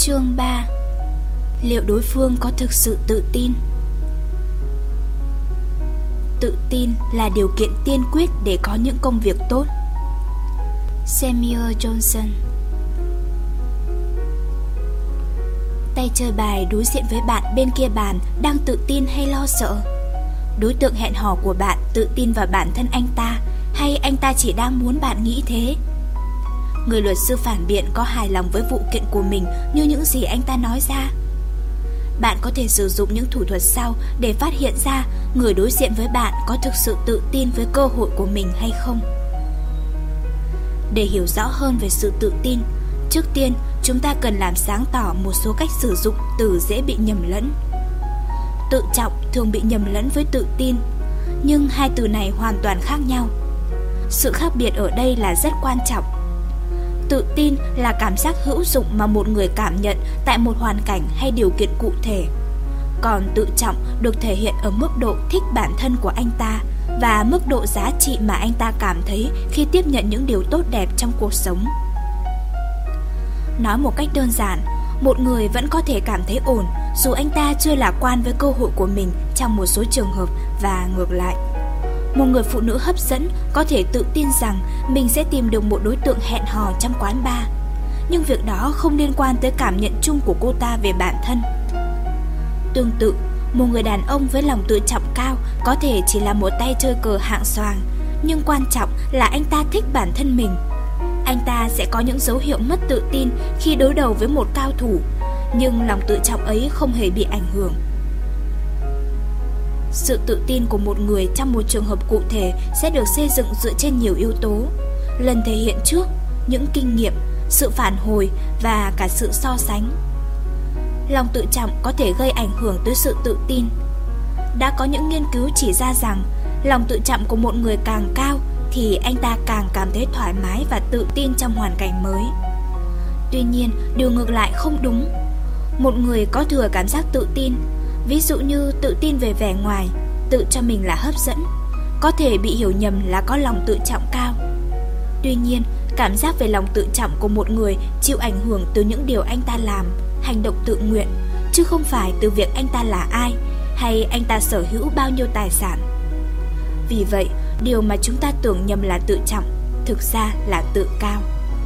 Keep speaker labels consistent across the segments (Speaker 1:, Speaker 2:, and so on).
Speaker 1: Chương 3. Liệu đối phương có thực sự tự tin? Tự tin là điều kiện tiên quyết để có những công việc tốt. Samuel Johnson. Tay chơi bài đối diện với bạn bên kia bàn đang tự tin hay lo sợ? Đối tượng hẹn hò của bạn tự tin vào bản thân anh ta, hay anh ta chỉ đang muốn bạn nghĩ thế? Người luật sư phản biện có hài lòng với vụ kiện của mình như những gì anh ta nói ra? Bạn có thể sử dụng những thủ thuật sau để phát hiện ra người đối diện với bạn có thực sự tự tin với cơ hội của mình hay không. Để hiểu rõ hơn về sự tự tin, trước tiên chúng ta cần làm sáng tỏ một số cách sử dụng từ dễ bị nhầm lẫn. Tự trọng thường bị nhầm lẫn với tự tin, nhưng hai từ này hoàn toàn khác nhau. Sự khác biệt ở đây là rất quan trọng. Tự tin là cảm giác hữu dụng mà một người cảm nhận tại một hoàn cảnh hay điều kiện cụ thể. Còn tự trọng được thể hiện ở mức độ thích bản thân của anh ta và mức độ giá trị mà anh ta cảm thấy khi tiếp nhận những điều tốt đẹp trong cuộc sống. Nói một cách đơn giản, một người vẫn có thể cảm thấy ổn dù anh ta chưa lạc quan với cơ hội của mình trong một số trường hợp, và ngược lại. Một người phụ nữ hấp dẫn có thể tự tin rằng mình sẽ tìm được một đối tượng hẹn hò trong quán bar, nhưng việc đó không liên quan tới cảm nhận chung của cô ta về bản thân. Tương tự, một người đàn ông với lòng tự trọng cao có thể chỉ là một tay chơi cờ hạng xoàng, nhưng quan trọng là anh ta thích bản thân mình. Anh ta sẽ có những dấu hiệu mất tự tin khi đối đầu với một cao thủ, nhưng lòng tự trọng ấy không hề bị ảnh hưởng. Sự tự tin của một người trong một trường hợp cụ thể sẽ được xây dựng dựa trên nhiều yếu tố: lần thể hiện trước, những kinh nghiệm, sự phản hồi và cả sự so sánh. Lòng tự trọng có thể gây ảnh hưởng tới sự tự tin. Đã có những nghiên cứu chỉ ra rằng lòng tự trọng của một người càng cao thì anh ta càng cảm thấy thoải mái và tự tin trong hoàn cảnh mới. Tuy nhiên, điều ngược lại không đúng. Một người có thừa cảm giác tự tin, ví dụ như tự tin về vẻ ngoài, tự cho mình là hấp dẫn, có thể bị hiểu nhầm là có lòng tự trọng cao. Tuy nhiên, cảm giác về lòng tự trọng của một người chịu ảnh hưởng từ những điều anh ta làm, hành động tự nguyện, chứ không phải từ việc anh ta là ai hay anh ta sở hữu bao nhiêu tài sản. Vì vậy, điều mà chúng ta tưởng nhầm là tự trọng, thực ra là tự cao.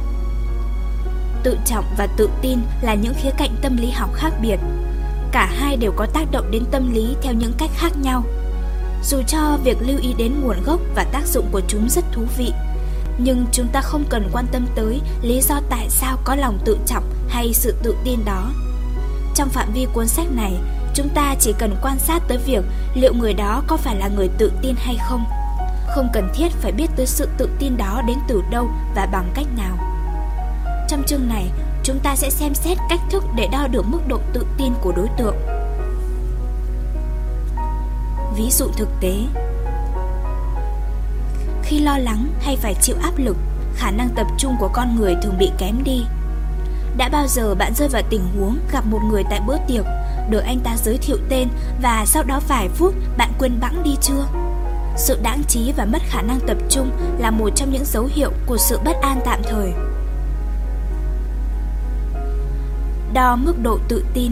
Speaker 1: Tự trọng và tự tin là những khía cạnh tâm lý học khác biệt. Cả hai đều có tác động đến tâm lý theo những cách khác nhau. Dù cho việc lưu ý đến nguồn gốc và tác dụng của chúng rất thú vị, nhưng chúng ta không cần quan tâm tới lý do tại sao có lòng tự trọng hay sự tự tin đó. Trong phạm vi cuốn sách này, chúng ta chỉ cần quan sát tới việc liệu người đó có phải là người tự tin hay không. Không cần thiết phải biết tới sự tự tin đó đến từ đâu và bằng cách nào. Trong chương này, chúng ta sẽ xem xét cách thức để đo được mức độ tự tin của đối tượng. Ví dụ thực tế: khi lo lắng hay phải chịu áp lực, khả năng tập trung của con người thường bị kém đi. Đã bao giờ bạn rơi vào tình huống gặp một người tại bữa tiệc, được anh ta giới thiệu tên và sau đó vài phút bạn quên bẵng đi chưa? Sự đãng trí và mất khả năng tập trung là một trong những dấu hiệu của sự bất an tạm thời. Đo mức độ tự tin.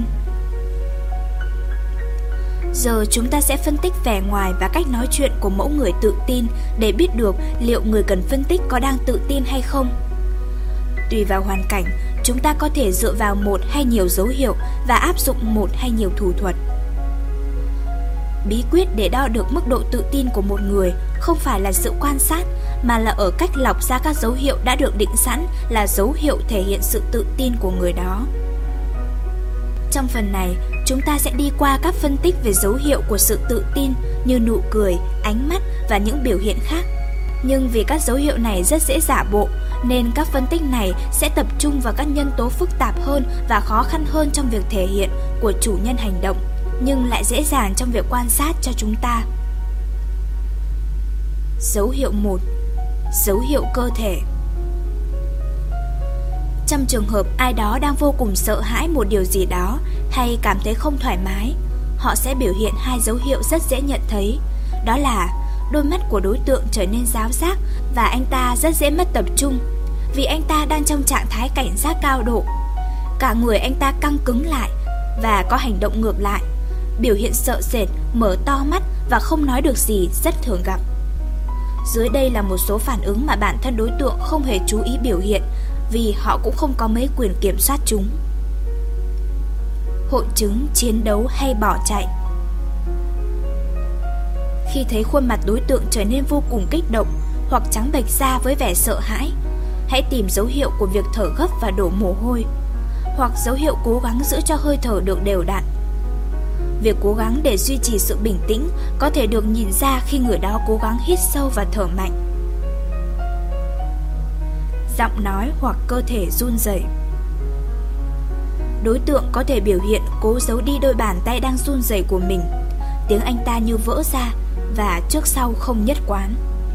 Speaker 1: Giờ chúng ta sẽ phân tích vẻ ngoài và cách nói chuyện của mẫu người tự tin để biết được liệu người cần phân tích có đang tự tin hay không. Tùy vào hoàn cảnh, chúng ta có thể dựa vào một hay nhiều dấu hiệu và áp dụng một hay nhiều thủ thuật. Bí quyết để đo được mức độ tự tin của một người không phải là sự quan sát, mà là ở cách lọc ra các dấu hiệu đã được định sẵn là dấu hiệu thể hiện sự tự tin của người đó. Trong phần này, chúng ta sẽ đi qua các phân tích về dấu hiệu của sự tự tin như nụ cười, ánh mắt và những biểu hiện khác. Nhưng vì các dấu hiệu này rất dễ giả bộ, nên các phân tích này sẽ tập trung vào các nhân tố phức tạp hơn và khó khăn hơn trong việc thể hiện của chủ nhân hành động, nhưng lại dễ dàng trong việc quan sát cho chúng ta. Dấu hiệu 1. Dấu hiệu cơ thể. Trong trường hợp ai đó đang vô cùng sợ hãi một điều gì đó hay cảm thấy không thoải mái, họ sẽ biểu hiện hai dấu hiệu rất dễ nhận thấy. Đó là đôi mắt của đối tượng trở nên ráo giác và anh ta rất dễ mất tập trung vì anh ta đang trong trạng thái cảnh giác cao độ. cả người anh ta căng cứng lại và có hành động ngược lại, biểu hiện sợ sệt, mở to mắt và không nói được gì rất thường gặp. Dưới đây là một số phản ứng mà bản thân đối tượng không hề chú ý biểu hiện vì họ cũng không có mấy quyền kiểm soát chúng. Hội chứng chiến đấu hay bỏ chạy. Khi thấy khuôn mặt đối tượng trở nên vô cùng kích động hoặc trắng bệch da với vẻ sợ hãi, hãy tìm dấu hiệu của việc thở gấp và đổ mồ hôi, hoặc dấu hiệu cố gắng giữ cho hơi thở được đều đặn. Việc cố gắng để duy trì sự bình tĩnh có thể được nhìn ra khi người đó cố gắng hít sâu và thở mạnh. Giọng nói hoặc cơ thể run rẩy. Đối tượng có thể biểu hiện cố giấu đi đôi bàn tay đang run rẩy của mình, tiếng anh ta như vỡ ra và trước sau không nhất quán.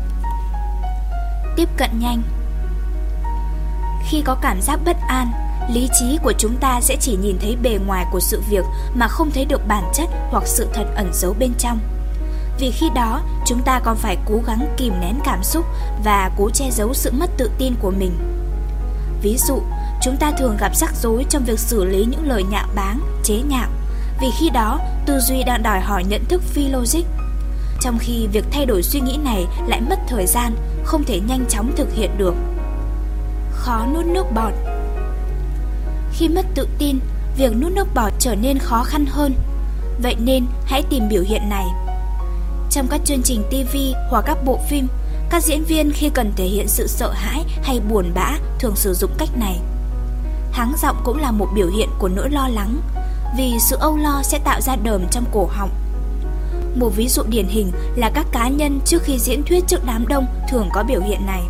Speaker 1: Tiếp cận nhanh. Khi có cảm giác bất an, lý trí của chúng ta sẽ chỉ nhìn thấy bề ngoài của sự việc mà không thấy được bản chất hoặc sự thật ẩn giấu bên trong. Vì khi đó, chúng ta còn phải cố gắng kìm nén cảm xúc và cố che giấu sự mất tự tin của mình. Ví dụ, chúng ta thường gặp rắc rối trong việc xử lý những lời nhạo báng, chế nhạo, vì khi đó tư duy đang đòi hỏi nhận thức phi logic, trong khi việc thay đổi suy nghĩ này lại mất thời gian, không thể nhanh chóng thực hiện được. Khó nuốt nước bọt. Khi mất tự tin, việc nuốt nước bọt trở nên khó khăn hơn. Vậy nên hãy tìm biểu hiện này. Trong các chương trình TV hoặc các bộ phim, các diễn viên khi cần thể hiện sự sợ hãi hay buồn bã thường sử dụng cách này. Hắng giọng cũng là một biểu hiện của nỗi lo lắng, vì sự âu lo sẽ tạo ra đờm trong cổ họng. Một ví dụ điển hình là các cá nhân trước khi diễn thuyết trước đám đông thường có biểu hiện này.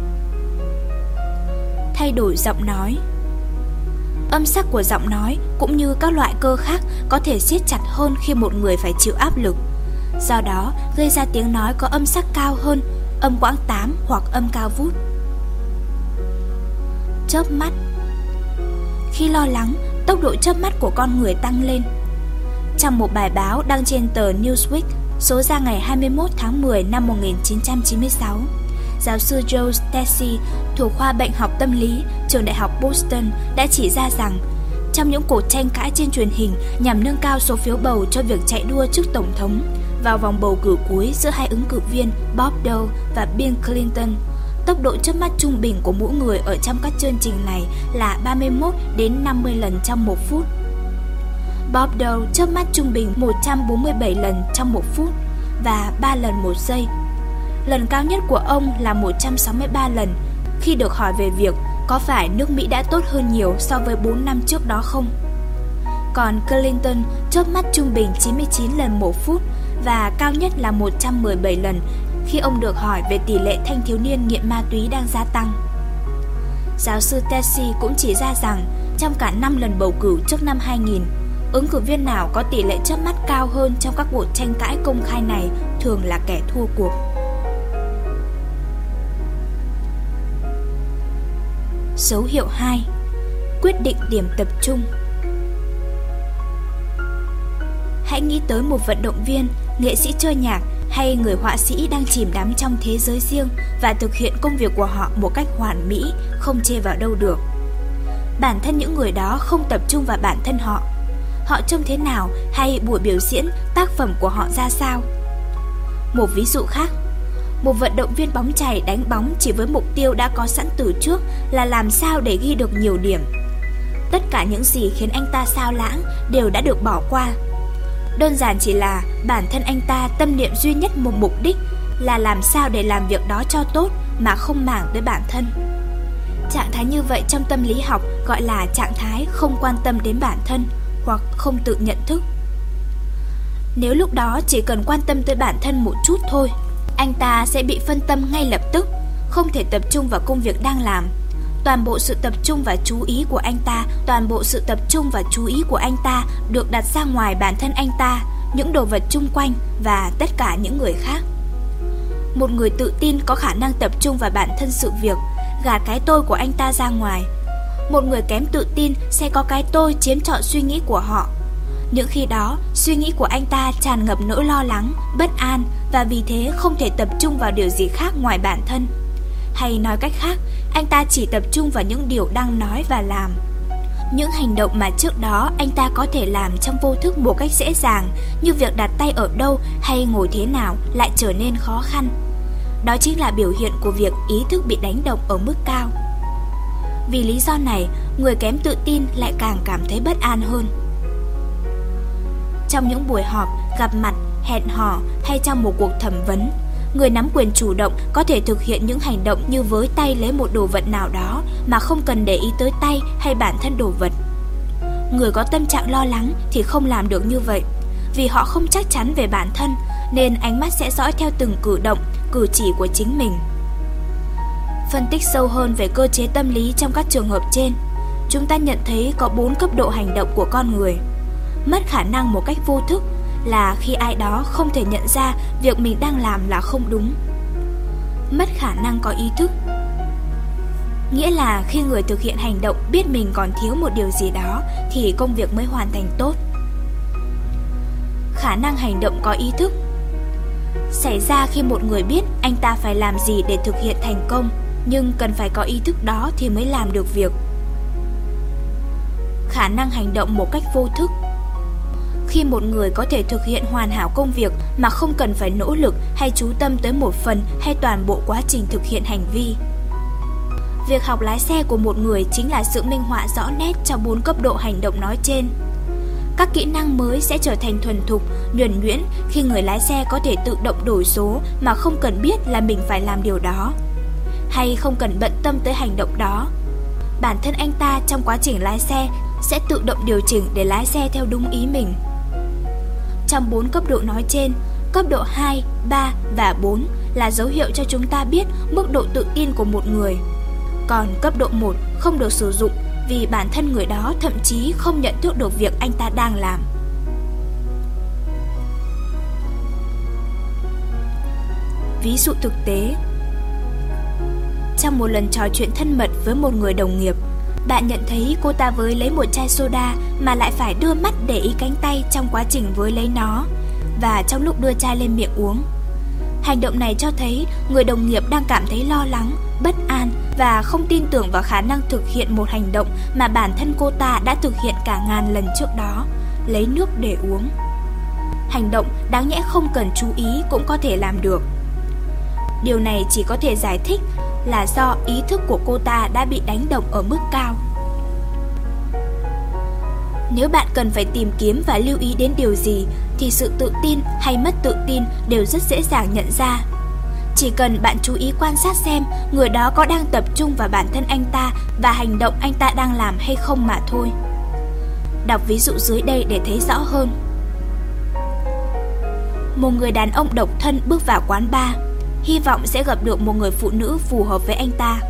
Speaker 1: Thay đổi giọng nói. Âm sắc của giọng nói cũng như các loại cơ khác có thể siết chặt hơn khi một người phải chịu áp lực, do đó gây ra tiếng nói có âm sắc cao hơn, âm quãng 8 hoặc âm cao vút. Chớp mắt. Khi lo lắng, tốc độ chớp mắt của con người tăng lên. Trong một bài báo đăng trên tờ Newsweek số ra ngày 21 tháng 10 năm 1996, giáo sư Joe Stacy thuộc khoa bệnh học tâm lý, trường đại học Boston đã chỉ ra rằng trong những cuộc tranh cãi trên truyền hình nhằm nâng cao số phiếu bầu cho việc chạy đua chức tổng thống vào vòng bầu cử cuối giữa hai ứng cử viên Bob Dole và Bill Clinton, tốc độ chớp mắt trung bình của mỗi người ở trong các chương trình này là 31 đến 50 lần trong 1 phút. Bob Dole chớp mắt trung bình 147 lần trong 1 phút và 3 lần 1 giây. Lần cao nhất của ông là 163 lần khi được hỏi về việc có phải nước Mỹ đã tốt hơn nhiều so với 4 năm trước đó không. Còn Clinton chớp mắt trung bình 99 lần 1 phút và cao nhất là 117 lần khi ông được hỏi về tỷ lệ thanh thiếu niên nghiện ma túy đang gia tăng. Giáo sư Tessy cũng chỉ ra rằng trong cả 5 lần bầu cử trước năm 2000, ứng cử viên nào có tỷ lệ chớp mắt cao hơn trong các cuộc tranh cãi công khai này thường là kẻ thua cuộc. Dấu hiệu 2. Quyết định điểm tập trung. Hãy nghĩ tới một vận động viên, nghệ sĩ chơi nhạc hay người họa sĩ đang chìm đắm trong thế giới riêng và thực hiện công việc của họ một cách hoàn mỹ, không chê vào đâu được. Bản thân những người đó không tập trung vào bản thân họ. Họ trông thế nào hay buổi biểu diễn, tác phẩm của họ ra sao? Một ví dụ khác, một vận động viên bóng chày đánh bóng chỉ với mục tiêu đã có sẵn từ trước là làm sao để ghi được nhiều điểm. Tất cả những gì khiến anh ta xao lãng đều đã được bỏ qua. Đơn giản chỉ là bản thân anh ta tâm niệm duy nhất một mục đích là làm sao để làm việc đó cho tốt mà không màng tới bản thân. Trạng thái như vậy trong tâm lý học gọi là trạng thái không quan tâm đến bản thân hoặc không tự nhận thức. Nếu lúc đó chỉ cần quan tâm tới bản thân một chút thôi, anh ta sẽ bị phân tâm ngay lập tức, không thể tập trung vào công việc đang làm. Toàn bộ sự tập trung và chú ý của anh ta được đặt ra ngoài bản thân anh ta, những đồ vật chung quanh và tất cả những người khác. Một người tự tin có khả năng tập trung vào bản thân sự việc, gạt cái tôi của anh ta ra ngoài. Một người kém tự tin sẽ có cái tôi chiếm trọn suy nghĩ của họ. Những khi đó, suy nghĩ của anh ta tràn ngập nỗi lo lắng, bất an và vì thế không thể tập trung vào điều gì khác ngoài bản thân. Hay nói cách khác, anh ta chỉ tập trung vào những điều đang nói và làm. Những hành động mà trước đó anh ta có thể làm trong vô thức một cách dễ dàng, như việc đặt tay ở đâu hay ngồi thế nào, lại trở nên khó khăn. Đó chính là biểu hiện của việc ý thức bị đánh động ở mức cao. Vì lý do này, người kém tự tin lại càng cảm thấy bất an hơn. Trong những buổi họp, gặp mặt, hẹn hò hay trong một cuộc thẩm vấn, người nắm quyền chủ động có thể thực hiện những hành động như với tay lấy một đồ vật nào đó mà không cần để ý tới tay hay bản thân đồ vật. Người có tâm trạng lo lắng thì không làm được như vậy, vì họ không chắc chắn về bản thân nên ánh mắt sẽ dõi theo từng cử động, cử chỉ của chính mình. Phân tích sâu hơn về cơ chế tâm lý trong các trường hợp trên, chúng ta nhận thấy có 4 cấp độ hành động của con người. Mất khả năng một cách vô thức là khi ai đó không thể nhận ra việc mình đang làm là không đúng. Mất khả năng có ý thức, nghĩa là khi người thực hiện hành động biết mình còn thiếu một điều gì đó thì công việc mới hoàn thành tốt. Khả năng hành động có ý thức xảy ra khi một người biết anh ta phải làm gì để thực hiện thành công, nhưng cần phải có ý thức đó thì mới làm được việc. Khả năng hành động một cách vô thức, khi một người có thể thực hiện hoàn hảo công việc mà không cần phải nỗ lực hay chú tâm tới một phần hay toàn bộ quá trình thực hiện hành vi. Việc học lái xe của một người chính là sự minh họa rõ nét cho 4 cấp độ hành động nói trên. Các kỹ năng mới sẽ trở thành thuần thục, nhuần nhuyễn khi người lái xe có thể tự động đổi số mà không cần biết là mình phải làm điều đó, hay không cần bận tâm tới hành động đó. Bản thân anh ta trong quá trình lái xe sẽ tự động điều chỉnh để lái xe theo đúng ý mình. Trong 4 cấp độ nói trên, cấp độ 2, 3 và 4 là dấu hiệu cho chúng ta biết mức độ tự tin của một người. Còn cấp độ 1 không được sử dụng vì bản thân người đó thậm chí không nhận thức được việc anh ta đang làm. Ví dụ thực tế. Trong một lần trò chuyện thân mật với một người đồng nghiệp, bạn nhận thấy cô ta với lấy một chai soda mà lại phải đưa mắt để ý cánh tay trong quá trình với lấy nó và trong lúc đưa chai lên miệng uống. Hành động này cho thấy người đồng nghiệp đang cảm thấy lo lắng, bất an và không tin tưởng vào khả năng thực hiện một hành động mà bản thân cô ta đã thực hiện cả ngàn lần trước đó, lấy nước để uống. Hành động đáng nhẽ không cần chú ý cũng có thể làm được. Điều này chỉ có thể giải thích là do ý thức của cô ta đã bị đánh động ở mức cao. Nếu bạn cần phải tìm kiếm và lưu ý đến điều gì thì sự tự tin hay mất tự tin đều rất dễ dàng nhận ra. Chỉ cần bạn chú ý quan sát xem người đó có đang tập trung vào bản thân anh ta và hành động anh ta đang làm hay không mà thôi. Đọc ví dụ dưới đây để thấy rõ hơn. Một người đàn ông độc thân bước vào quán bar, hy vọng sẽ gặp được một người phụ nữ phù hợp với anh ta.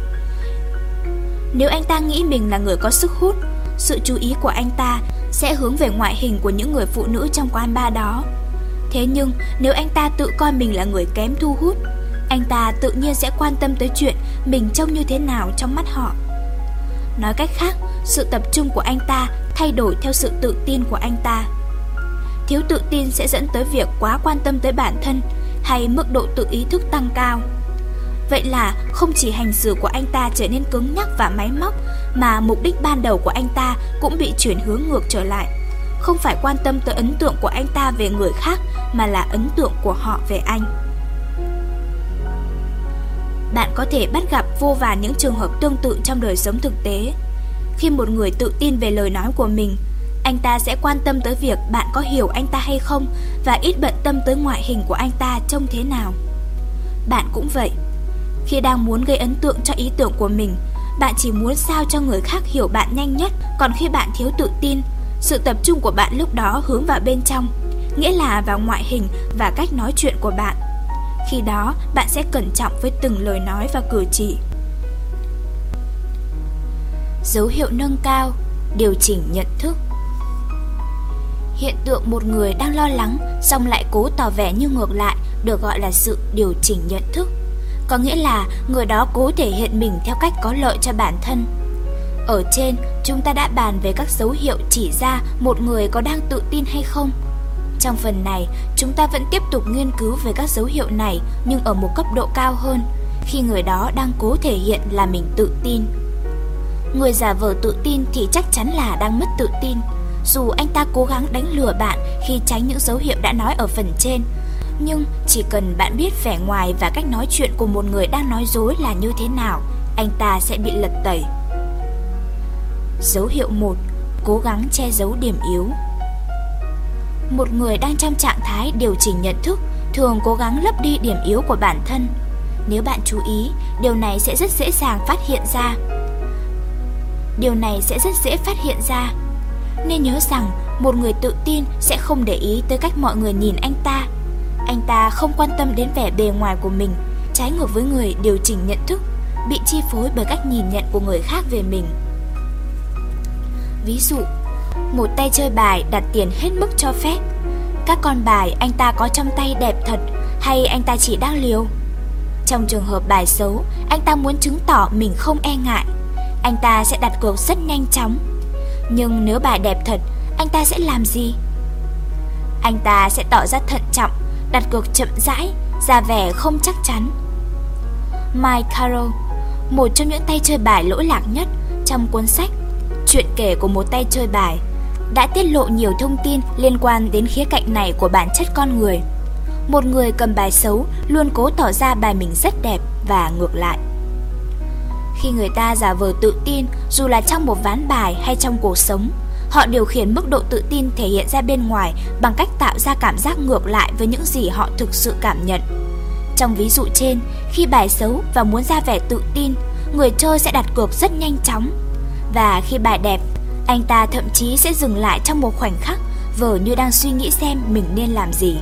Speaker 1: Nếu anh ta nghĩ mình là người có sức hút, sự chú ý của anh ta sẽ hướng về ngoại hình của những người phụ nữ trong quán bar đó. Thế nhưng nếu anh ta tự coi mình là người kém thu hút, anh ta tự nhiên sẽ quan tâm tới chuyện mình trông như thế nào trong mắt họ. Nói cách khác, sự tập trung của anh ta thay đổi theo sự tự tin của anh ta. Thiếu tự tin sẽ dẫn tới việc quá quan tâm tới bản thân hay mức độ tự ý thức tăng cao. Vậy là không chỉ hành xử của anh ta trở nên cứng nhắc và máy móc, mà mục đích ban đầu của anh ta cũng bị chuyển hướng ngược trở lại. Không phải quan tâm tới ấn tượng của anh ta về người khác, mà là ấn tượng của họ về anh. Bạn có thể bắt gặp vô vàn những trường hợp tương tự trong đời sống thực tế. Khi một người tự tin về lời nói của mình, anh ta sẽ quan tâm tới việc bạn có hiểu anh ta hay không và ít bận tâm tới ngoại hình của anh ta trông thế nào. Bạn cũng vậy. Khi đang muốn gây ấn tượng cho ý tưởng của mình, bạn chỉ muốn sao cho người khác hiểu bạn nhanh nhất. Còn khi bạn thiếu tự tin, sự tập trung của bạn lúc đó hướng vào bên trong, nghĩa là vào ngoại hình và cách nói chuyện của bạn. Khi đó, bạn sẽ cẩn trọng với từng lời nói và cử chỉ. Dấu hiệu nâng cao, điều chỉnh nhận thức. Hiện tượng một người đang lo lắng song lại cố tỏ vẻ như ngược lại được gọi là sự điều chỉnh nhận thức. Có nghĩa là người đó cố thể hiện mình theo cách có lợi cho bản thân. Ở trên, chúng ta đã bàn về các dấu hiệu chỉ ra một người có đang tự tin hay không. Trong phần này, chúng ta vẫn tiếp tục nghiên cứu về các dấu hiệu này nhưng ở một cấp độ cao hơn, khi người đó đang cố thể hiện là mình tự tin. Người giả vờ tự tin thì chắc chắn là đang mất tự tin. Dù anh ta cố gắng đánh lừa bạn khi tránh những dấu hiệu đã nói ở phần trên, nhưng chỉ cần bạn biết vẻ ngoài và cách nói chuyện của một người đang nói dối là như thế nào, anh ta sẽ bị lật tẩy. Dấu hiệu 1. Cố gắng che giấu điểm yếu. Một người đang trong trạng thái điều chỉnh nhận thức thường cố gắng lấp đi điểm yếu của bản thân. Nếu bạn chú ý, điều này sẽ rất dễ phát hiện ra. Nên nhớ rằng, một người tự tin sẽ không để ý tới cách mọi người nhìn anh ta. Anh ta không quan tâm đến vẻ bề ngoài của mình, trái ngược với người điều chỉnh nhận thức, bị chi phối bởi cách nhìn nhận của người khác về mình. Ví dụ, một tay chơi bài đặt tiền hết mức cho phép. Các con bài anh ta có trong tay đẹp thật hay anh ta chỉ đang liều? Trong trường hợp bài xấu, anh ta muốn chứng tỏ mình không e ngại, anh ta sẽ đặt cược rất nhanh chóng. Nhưng nếu bài đẹp thật, anh ta sẽ làm gì? Anh ta sẽ tỏ ra thận trọng, đặt cược chậm rãi, ra vẻ không chắc chắn. Mike Carroll, một trong những tay chơi bài lỗi lạc nhất, trong cuốn sách Chuyện kể của một tay chơi bài, đã tiết lộ nhiều thông tin liên quan đến khía cạnh này của bản chất con người. Một người cầm bài xấu luôn cố tỏ ra bài mình rất đẹp và ngược lại. Khi người ta giả vờ tự tin, dù là trong một ván bài hay trong cuộc sống, họ điều khiển mức độ tự tin thể hiện ra bên ngoài bằng cách tạo ra cảm giác ngược lại với những gì họ thực sự cảm nhận. Trong ví dụ trên, khi bài xấu và muốn ra vẻ tự tin, người chơi sẽ đặt cược rất nhanh chóng. Và khi bài đẹp, anh ta thậm chí sẽ dừng lại trong một khoảnh khắc, vờ như đang suy nghĩ xem mình nên làm gì.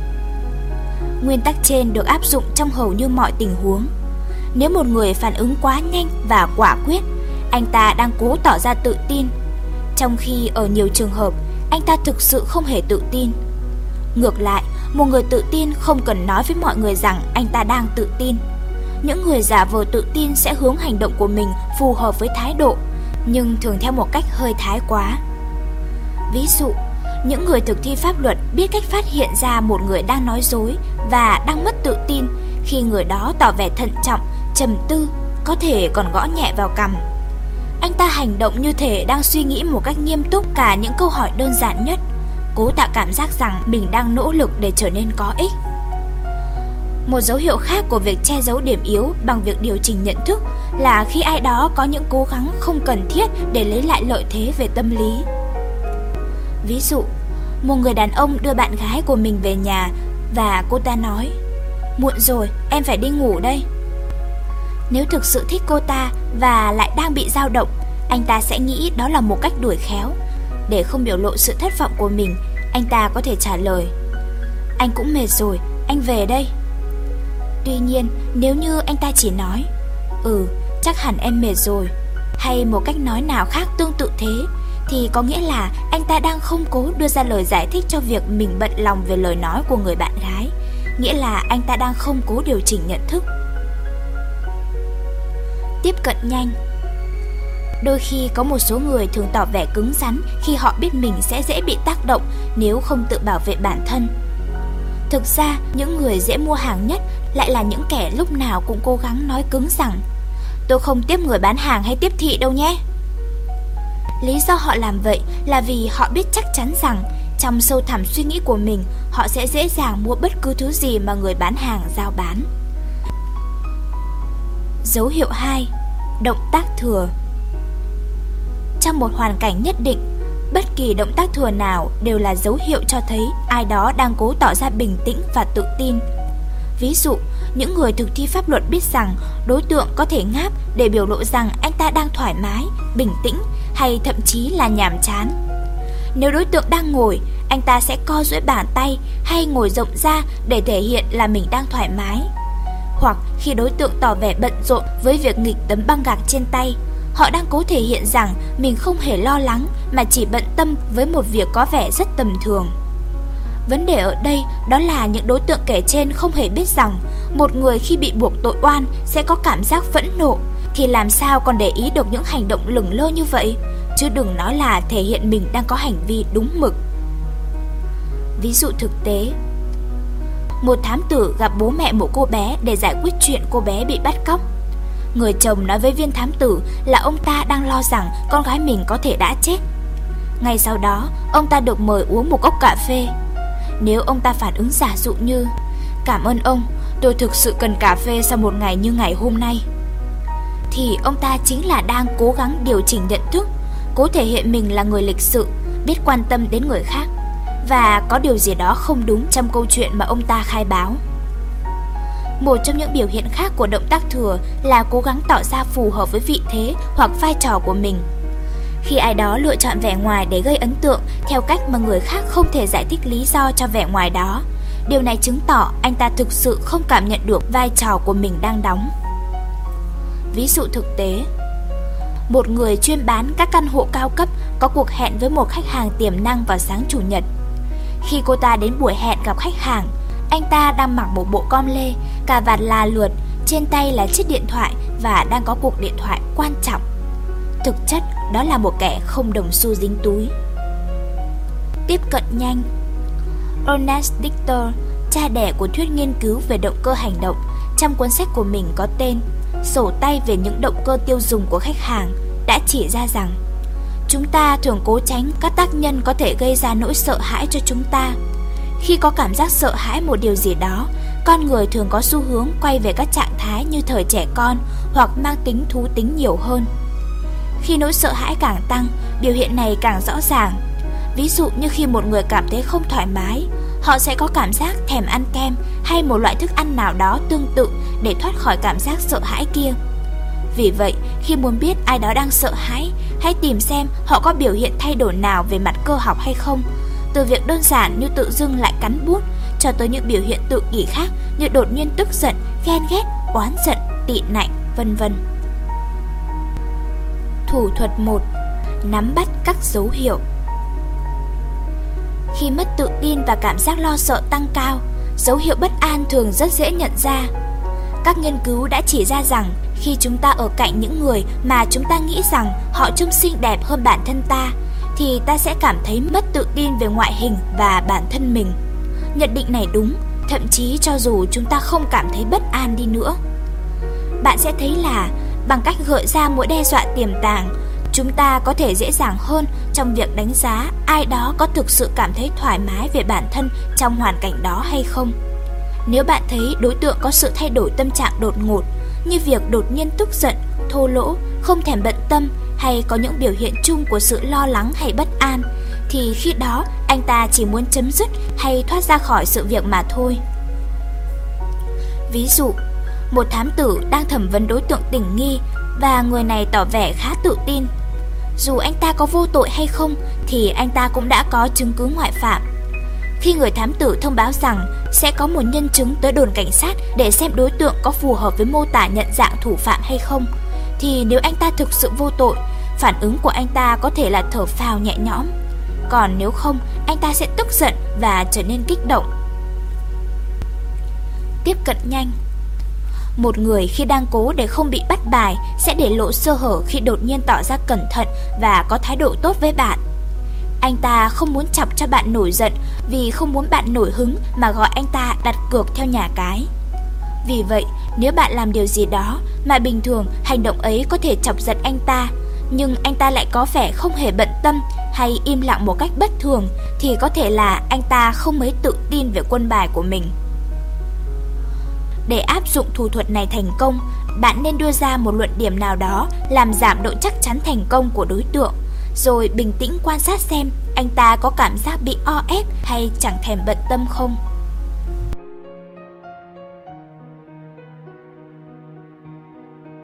Speaker 1: Nguyên tắc trên được áp dụng trong hầu như mọi tình huống. Nếu một người phản ứng quá nhanh và quả quyết, anh ta đang cố tỏ ra tự tin, trong khi ở nhiều trường hợp, anh ta thực sự không hề tự tin. Ngược lại, một người tự tin không cần nói với mọi người rằng anh ta đang tự tin. Những người giả vờ tự tin sẽ hướng hành động của mình phù hợp với thái độ, nhưng thường theo một cách hơi thái quá. Ví dụ, những người thực thi pháp luật biết cách phát hiện ra một người đang nói dối và đang mất tự tin khi người đó tỏ vẻ thận trọng, trầm tư, có thể còn gõ nhẹ vào cằm. Anh ta hành động như thể đang suy nghĩ một cách nghiêm túc cả những câu hỏi đơn giản nhất, cố tạo cảm giác rằng mình đang nỗ lực để trở nên có ích. Một dấu hiệu khác của việc che giấu điểm yếu bằng việc điều chỉnh nhận thức là khi ai đó có những cố gắng không cần thiết để lấy lại lợi thế về tâm lý. Ví dụ, một người đàn ông đưa bạn gái của mình về nhà và cô ta nói: "Muộn rồi, em phải đi ngủ đây." Nếu thực sự thích cô ta và lại đang bị dao động, anh ta sẽ nghĩ đó là một cách đuổi khéo. Để không biểu lộ sự thất vọng của mình, anh ta có thể trả lời: "Anh cũng mệt rồi, anh về đây." Tuy nhiên, nếu như anh ta chỉ nói: "Chắc hẳn em mệt rồi", hay một cách nói nào khác tương tự thế, thì có nghĩa là anh ta đang không cố đưa ra lời giải thích cho việc mình bận lòng về lời nói của người bạn gái, nghĩa là anh ta đang không cố điều chỉnh nhận thức. Tiếp cận nhanh. Đôi khi có một số người thường tỏ vẻ cứng rắn khi họ biết mình sẽ dễ bị tác động nếu không tự bảo vệ bản thân. Thực ra, những người dễ mua hàng nhất lại là những kẻ lúc nào cũng cố gắng nói cứng rằng: "Tôi không tiếp người bán hàng hay tiếp thị đâu nhé." Lý do họ làm vậy là vì họ biết chắc chắn rằng trong sâu thẳm suy nghĩ của mình, họ sẽ dễ dàng mua bất cứ thứ gì mà người bán hàng giao bán. Dấu hiệu 2. Động tác thừa. Trong một hoàn cảnh nhất định, bất kỳ động tác thừa nào đều là dấu hiệu cho thấy ai đó đang cố tỏ ra bình tĩnh và tự tin. Ví dụ, những người thực thi pháp luật biết rằng đối tượng có thể ngáp để biểu lộ rằng anh ta đang thoải mái, bình tĩnh hay thậm chí là nhàm chán. Nếu đối tượng đang ngồi, anh ta sẽ co duỗi bàn tay hay ngồi rộng ra để thể hiện là mình đang thoải mái. Hoặc khi đối tượng tỏ vẻ bận rộn với việc nghịch tấm băng gạc trên tay, họ đang cố thể hiện rằng mình không hề lo lắng mà chỉ bận tâm với một việc có vẻ rất tầm thường. Vấn đề ở đây đó là những đối tượng kể trên không hề biết rằng một người khi bị buộc tội oan sẽ có cảm giác phẫn nộ, thì làm sao còn để ý được những hành động lửng lơ như vậy, chứ đừng nói là thể hiện mình đang có hành vi đúng mực. Ví dụ thực tế: một thám tử gặp bố mẹ một cô bé để giải quyết chuyện cô bé bị bắt cóc. Người chồng nói với viên thám tử là ông ta đang lo rằng con gái mình có thể đã chết. Ngay sau đó, ông ta được mời uống một cốc cà phê. Nếu ông ta phản ứng giả dụ như: "Cảm ơn ông, tôi thực sự cần cà phê sau một ngày như ngày hôm nay", thì ông ta chính là đang cố gắng điều chỉnh nhận thức, cố thể hiện mình là người lịch sự, biết quan tâm đến người khác, và có điều gì đó không đúng trong câu chuyện mà ông ta khai báo. Một trong những biểu hiện khác của động tác thừa là cố gắng tỏ ra phù hợp với vị thế hoặc vai trò của mình. Khi ai đó lựa chọn vẻ ngoài để gây ấn tượng theo cách mà người khác không thể giải thích lý do cho vẻ ngoài đó, điều này chứng tỏ anh ta thực sự không cảm nhận được vai trò của mình đang đóng. Ví dụ thực tế: một người chuyên bán các căn hộ cao cấp có cuộc hẹn với một khách hàng tiềm năng vào sáng Chủ nhật. Khi cô ta đến buổi hẹn gặp khách hàng, anh ta đang mặc một bộ com lê, cà vạt là lượt, trên tay là chiếc điện thoại và đang có cuộc điện thoại quan trọng. Thực chất, đó là một kẻ không đồng xu dính túi. Tiếp cận nhanh. Ernest Dichter, cha đẻ của thuyết nghiên cứu về động cơ hành động, trong cuốn sách của mình có tên Sổ tay về những động cơ tiêu dùng của khách hàng, đã chỉ ra rằng chúng ta thường cố tránh các tác nhân có thể gây ra nỗi sợ hãi cho chúng ta. Khi có cảm giác sợ hãi một điều gì đó, con người thường có xu hướng quay về các trạng thái như thời trẻ con hoặc mang tính thú tính nhiều hơn. Khi nỗi sợ hãi càng tăng, biểu hiện này càng rõ ràng. Ví dụ như khi một người cảm thấy không thoải mái, họ sẽ có cảm giác thèm ăn kem hay một loại thức ăn nào đó tương tự để thoát khỏi cảm giác sợ hãi kia. Vì vậy, khi muốn biết ai đó đang sợ hãi, hãy tìm xem họ có biểu hiện thay đổi nào về mặt cơ học hay không, từ việc đơn giản như tự dưng lại cắn bút cho tới những biểu hiện tự kỷ khác như đột nhiên tức giận, ghen ghét, oán giận, tị nạnh, vân vân. Thủ thuật 1. Nắm bắt các dấu hiệu. Khi mất tự tin và cảm giác lo sợ tăng cao, dấu hiệu bất an thường rất dễ nhận ra. Các nghiên cứu đã chỉ ra rằng khi chúng ta ở cạnh những người mà chúng ta nghĩ rằng họ trông xinh đẹp hơn bản thân ta, thì ta sẽ cảm thấy mất tự tin về ngoại hình và bản thân mình. Nhận định này đúng, thậm chí cho dù chúng ta không cảm thấy bất an đi nữa. Bạn sẽ thấy là bằng cách gợi ra mối đe dọa tiềm tàng, chúng ta có thể dễ dàng hơn trong việc đánh giá ai đó có thực sự cảm thấy thoải mái về bản thân trong hoàn cảnh đó hay không. Nếu bạn thấy đối tượng có sự thay đổi tâm trạng đột ngột, như việc đột nhiên tức giận, thô lỗ, không thèm bận tâm, hay có những biểu hiện chung của sự lo lắng hay bất an, thì khi đó anh ta chỉ muốn chấm dứt hay thoát ra khỏi sự việc mà thôi. Ví dụ, một thám tử đang thẩm vấn đối tượng tình nghi và người này tỏ vẻ khá tự tin. Dù anh ta có vô tội hay không thì anh ta cũng đã có chứng cứ ngoại phạm. Khi người thám tử thông báo rằng sẽ có một nhân chứng tới đồn cảnh sát để xem đối tượng có phù hợp với mô tả nhận dạng thủ phạm hay không, thì nếu anh ta thực sự vô tội, phản ứng của anh ta có thể là thở phào nhẹ nhõm. Còn nếu không, anh ta sẽ tức giận và trở nên kích động. Tiếp cận nhanh. Một người khi đang cố để không bị bắt bài sẽ để lộ sơ hở khi đột nhiên tỏ ra cẩn thận và có thái độ tốt với bạn. Anh ta không muốn chọc cho bạn nổi giận vì không muốn bạn nổi hứng mà gọi anh ta đặt cược theo nhà cái. Vì vậy, nếu bạn làm điều gì đó mà bình thường hành động ấy có thể chọc giận anh ta, nhưng anh ta lại có vẻ không hề bận tâm hay im lặng một cách bất thường, thì có thể là anh ta không mấy tự tin về quân bài của mình. Để áp dụng thủ thuật này thành công, bạn nên đưa ra một luận điểm nào đó làm giảm độ chắc chắn thành công của đối tượng, rồi bình tĩnh quan sát xem anh ta có cảm giác bị o ép hay chẳng thèm bận tâm không.